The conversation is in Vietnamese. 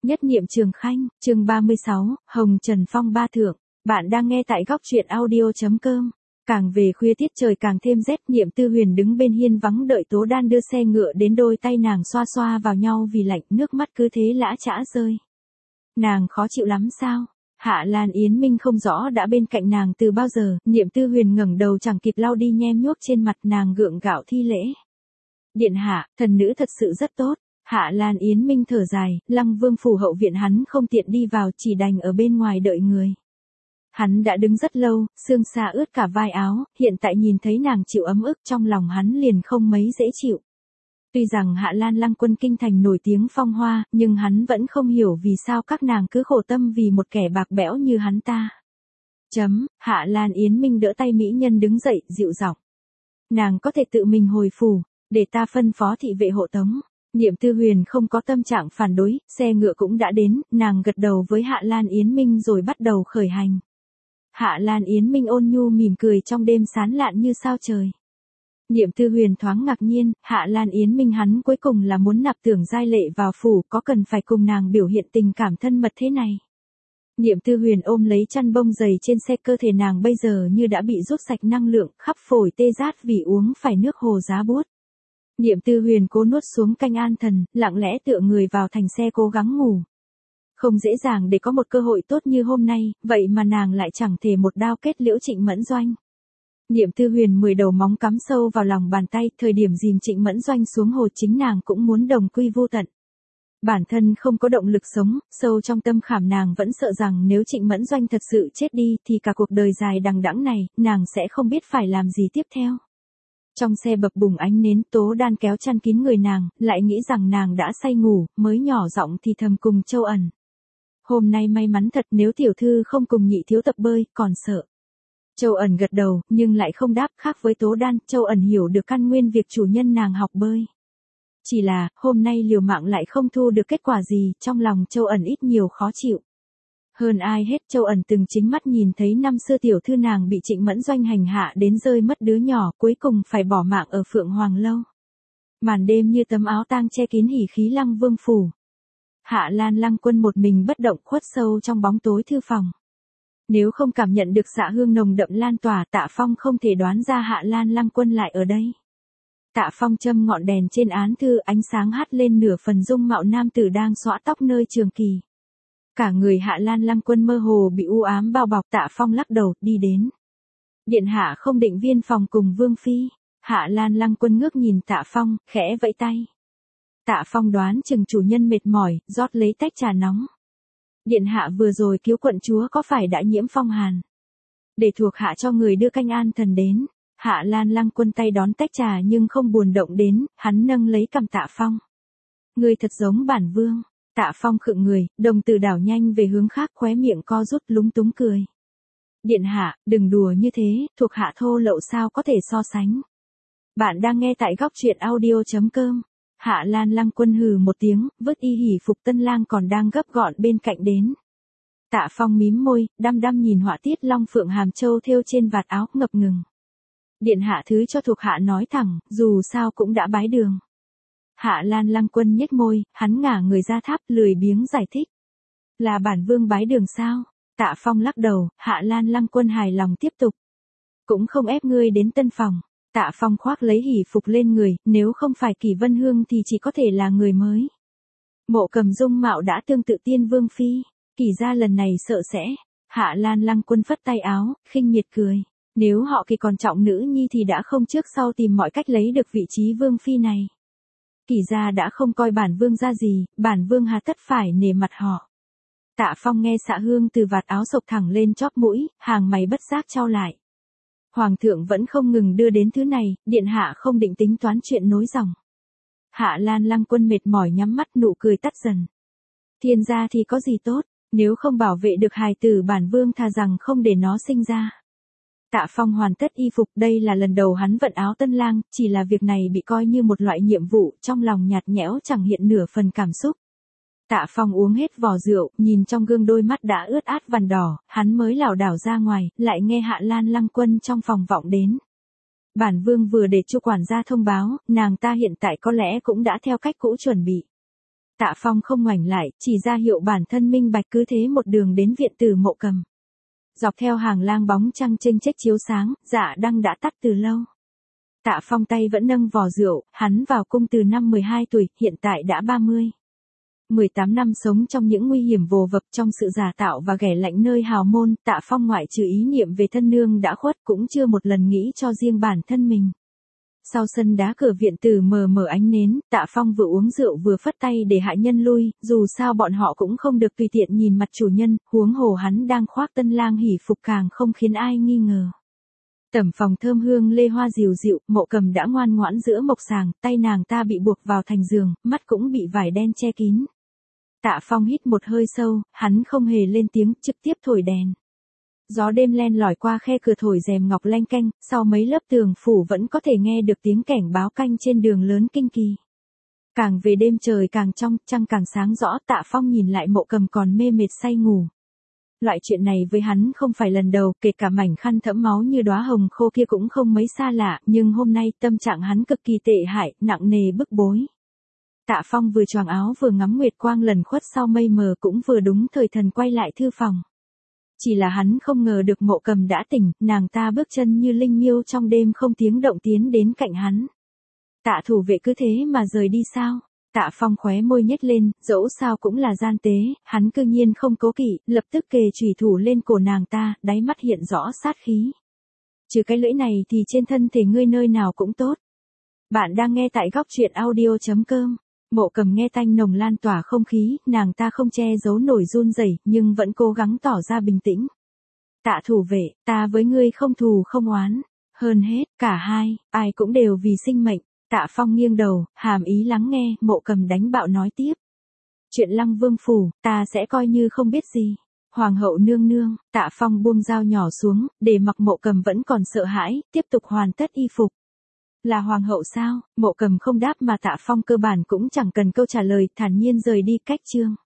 Nhất niệm Trường Khanh, chương 36, Hồng Trần Phong ba thượng. Bạn đang nghe tại góc truyện audio.com. Càng về khuya tiết trời càng thêm rét, Niệm Tư Huyền đứng bên hiên vắng đợi Tố Đan đưa xe ngựa đến, đôi tay nàng xoa xoa vào nhau vì lạnh, nước mắt cứ thế lã chã rơi. Nàng khó chịu lắm sao? Hạ Lan Yến Minh không rõ đã bên cạnh nàng từ bao giờ, Niệm Tư Huyền ngẩng đầu chẳng kịp lau đi nhem nhuốc trên mặt, nàng gượng gạo thi lễ. Điện hạ, thần nữ thật sự rất tốt. Hạ Lan Yến Minh thở dài, Lăng Vương phủ hậu viện hắn không tiện đi vào, chỉ đành ở bên ngoài đợi người. Hắn đã đứng rất lâu, xương xa ướt cả vai áo, hiện tại nhìn thấy nàng chịu ấm ức trong lòng hắn liền không mấy dễ chịu. Tuy rằng Hạ Lan Lăng Quân kinh thành nổi tiếng phong hoa, nhưng hắn vẫn không hiểu vì sao các nàng cứ khổ tâm vì một kẻ bạc bẽo như hắn ta. Hạ Lan Yến Minh đỡ tay mỹ nhân đứng dậy, dịu giọng. Nàng có thể tự mình hồi phủ, để ta phân phó thị vệ hộ tống. Niệm Tư Huyền không có tâm trạng phản đối, xe ngựa cũng đã đến, nàng gật đầu với Hạ Lan Yến Minh rồi bắt đầu khởi hành. Hạ Lan Yến Minh ôn nhu mỉm cười trong đêm sáng lạn như sao trời. Niệm Tư Huyền thoáng ngạc nhiên, Hạ Lan Yến Minh hắn cuối cùng là muốn nạp Tưởng Giai Lệ vào phủ, có cần phải cùng nàng biểu hiện tình cảm thân mật thế này. Niệm Tư Huyền ôm lấy chăn bông dày trên xe, cơ thể nàng bây giờ như đã bị rút sạch năng lượng, khắp phổi tê rát vì uống phải nước hồ giá buốt. Niệm Tư Huyền cố nuốt xuống canh an thần, lặng lẽ tựa người vào thành xe cố gắng ngủ. Không dễ dàng để có một cơ hội tốt như hôm nay, vậy mà nàng lại chẳng thể một đao kết liễu Trịnh Mẫn Doanh. Niệm Tư Huyền 10 đầu móng cắm sâu vào lòng bàn tay, thời điểm dìm Trịnh Mẫn Doanh xuống hồ chính nàng cũng muốn đồng quy vô tận. Bản thân không có động lực sống, sâu trong tâm khảm nàng vẫn sợ rằng nếu Trịnh Mẫn Doanh thật sự chết đi thì cả cuộc đời dài đằng đẵng này, nàng sẽ không biết phải làm gì tiếp theo. Trong xe bập bùng ánh nến, Tố Đan kéo chăn kín người nàng, lại nghĩ rằng nàng đã say ngủ, mới nhỏ giọng thì thầm cùng Châu Ẩn. Hôm nay may mắn thật, nếu tiểu thư không cùng nhị thiếu tập bơi, còn sợ. Châu Ẩn gật đầu, nhưng lại không đáp, khác với Tố Đan, Châu Ẩn hiểu được căn nguyên việc chủ nhân nàng học bơi. Chỉ là, hôm nay liều mạng lại không thu được kết quả gì, trong lòng Châu Ẩn ít nhiều khó chịu. Hơn ai hết, Châu Ẩn từng chính mắt nhìn thấy năm xưa tiểu thư nàng bị Trịnh Mẫn Doanh hành hạ đến rơi mất đứa nhỏ, cuối cùng phải bỏ mạng ở Phượng Hoàng Lâu. Màn đêm như tấm áo tang che kín hỉ khí Lăng Vương phủ. Hạ Lan Lăng Quân một mình bất động khuất sâu trong bóng tối thư phòng. Nếu không cảm nhận được xạ hương nồng đậm lan tỏa, Tạ Phong không thể đoán ra Hạ Lan Lăng Quân lại ở đây. Tạ Phong châm ngọn đèn trên án thư, ánh sáng hắt lên nửa phần dung mạo nam tử đang xõa tóc nơi trường kỳ. Cả người Hạ Lan Lăng Quân mơ hồ bị u ám bao bọc. Tạ Phong lắc đầu, đi đến. Điện hạ không định viên phòng cùng Vương Phi. Hạ Lan Lăng Quân ngước nhìn Tạ Phong, khẽ vẫy tay. Tạ Phong đoán chừng chủ nhân mệt mỏi, rót lấy tách trà nóng. Điện hạ vừa rồi cứu quận chúa có phải đã nhiễm phong hàn? Để thuộc hạ cho người đưa canh an thần đến. Hạ Lan Lăng Quân tay đón tách trà nhưng không buồn động đến, hắn nâng lấy cằm Tạ Phong. Người thật giống bản vương. Tạ Phong khựng người, đồng tử đảo nhanh về hướng khác, khóe miệng co rút lúng túng cười. Điện hạ, đừng đùa như thế, thuộc hạ thô lậu sao có thể so sánh. Bạn đang nghe tại góc truyện audio.com. Hạ Lan Lăng Quân hừ một tiếng, vứt y hỉ phục tân lang còn đang gấp gọn bên cạnh đến. Tạ Phong mím môi, đăm đăm nhìn họa tiết long phượng hàm châu thêu trên vạt áo, ngập ngừng. Điện hạ thứ cho thuộc hạ nói thẳng, dù sao cũng đã bái đường. Hạ Lan Lăng Quân nhếch môi, hắn ngả người ra tháp, lười biếng giải thích. Là bản vương bái đường sao? Tạ Phong lắc đầu, Hạ Lan Lăng Quân hài lòng tiếp tục. Cũng không ép ngươi đến tân phòng. Tạ Phong khoác lấy hỉ phục lên người, nếu không phải Kỷ Vân Hương thì chỉ có thể là người mới. Mộ Cầm dung mạo đã tương tự Tiên Vương Phi, Kỷ gia lần này sợ sẽ. Hạ Lan Lăng Quân phất tay áo, khinh miệt cười. Nếu họ Kỷ còn trọng nữ nhi thì đã không trước sau tìm mọi cách lấy được vị trí Vương Phi này. Kỷ gia đã không coi bản vương ra gì, bản vương hà tất phải nể mặt họ. Tạ Phong nghe xạ hương từ vạt áo sộc thẳng lên chóp mũi, hàng mày bất giác chau lại. Hoàng thượng vẫn không ngừng đưa đến thứ này, điện hạ không định tính toán chuyện nối dòng. Hạ Lan Lăng Quân mệt mỏi nhắm mắt, nụ cười tắt dần. Thiên gia thì có gì tốt, nếu không bảo vệ được hài tử bản vương thà rằng không để nó sinh ra. Tạ Phong hoàn tất y phục, đây là lần đầu hắn vận áo tân lang, chỉ là việc này bị coi như một loại nhiệm vụ, trong lòng nhạt nhẽo chẳng hiện nửa phần cảm xúc. Tạ Phong uống hết vò rượu, nhìn trong gương đôi mắt đã ướt át vằn đỏ, hắn mới lảo đảo ra ngoài, lại nghe Hạ Lan Lăng Quân trong phòng vọng đến. Bản vương vừa để Chu quản gia thông báo, nàng ta hiện tại có lẽ cũng đã theo cách cũ chuẩn bị. Tạ Phong không ngoảnh lại, chỉ ra hiệu bản thân minh bạch cứ thế một đường đến viện tử Mộ Cầm. Dọc theo hàng lang bóng trăng chênh chếch chiếu sáng, dạ đăng đã tắt từ lâu. Tạ Phong tay vẫn nâng vò rượu, hắn vào cung từ năm 12 tuổi, hiện tại đã 30. 18 năm sống trong những nguy hiểm vồ vập trong sự giả tạo và ghẻ lạnh nơi hào môn, Tạ Phong ngoại trừ ý niệm về thân nương đã khuất cũng chưa một lần nghĩ cho riêng bản thân mình. Sau sân đá cửa viện tử mờ mờ ánh nến, Tạ Phong vừa uống rượu vừa phất tay để hạ nhân lui, dù sao bọn họ cũng không được tùy tiện nhìn mặt chủ nhân, huống hồ hắn đang khoác tân lang hỷ phục càng không khiến ai nghi ngờ. Tẩm phòng thơm hương lê hoa dịu dịu, Mộ Cầm đã ngoan ngoãn giữa mộc sàng, tay nàng ta bị buộc vào thành giường, mắt cũng bị vải đen che kín. Tạ Phong hít một hơi sâu, hắn không hề lên tiếng, trực tiếp thổi đèn. Gió đêm len lỏi qua khe cửa thổi rèm ngọc lanh canh, sau mấy lớp tường phủ vẫn có thể nghe được tiếng cảnh báo canh trên đường lớn kinh kỳ. Càng về đêm trời càng trong, trăng càng sáng rõ, Tạ Phong nhìn lại Mộ Cầm còn mê mệt say ngủ. Loại chuyện này với hắn không phải lần đầu, kể cả mảnh khăn thẫm máu như đóa hồng khô kia cũng không mấy xa lạ, nhưng hôm nay tâm trạng hắn cực kỳ tệ hại, nặng nề bức bối. Tạ Phong vừa choàng áo vừa ngắm nguyệt quang lần khuất sau mây mờ cũng vừa đúng thời thần quay lại thư phòng. Chỉ là hắn không ngờ được Mộ Cầm đã tỉnh, nàng ta bước chân như linh miêu trong đêm không tiếng động tiến đến cạnh hắn. Tạ thủ vệ cứ thế mà rời đi sao? Tạ Phong khóe môi nhếch lên, dẫu sao cũng là gian tế, hắn cư nhiên không cố kỵ, lập tức kề chùy thủ lên cổ nàng ta, đáy mắt hiện rõ sát khí. Trừ cái lưỡi này thì trên thân thể ngươi nơi nào cũng tốt. Bạn đang nghe tại góc truyện audio.com. Mộ Cầm nghe tanh nồng lan tỏa không khí, nàng ta không che giấu nổi run rẩy, nhưng vẫn cố gắng tỏ ra bình tĩnh. Tạ thủ vệ, ta với ngươi không thù không oán. Hơn hết, cả hai, ai cũng đều vì sinh mệnh. Tạ Phong nghiêng đầu, hàm ý lắng nghe, Mộ Cầm đánh bạo nói tiếp. Chuyện Lăng Vương phủ, ta sẽ coi như không biết gì. Hoàng hậu nương nương, Tạ Phong buông dao nhỏ xuống, để mặc Mộ Cầm vẫn còn sợ hãi, tiếp tục hoàn tất y phục. Là hoàng hậu sao? Mộ Cầm không đáp mà Tạ Phong cơ bản cũng chẳng cần câu trả lời, thản nhiên rời đi cách chương.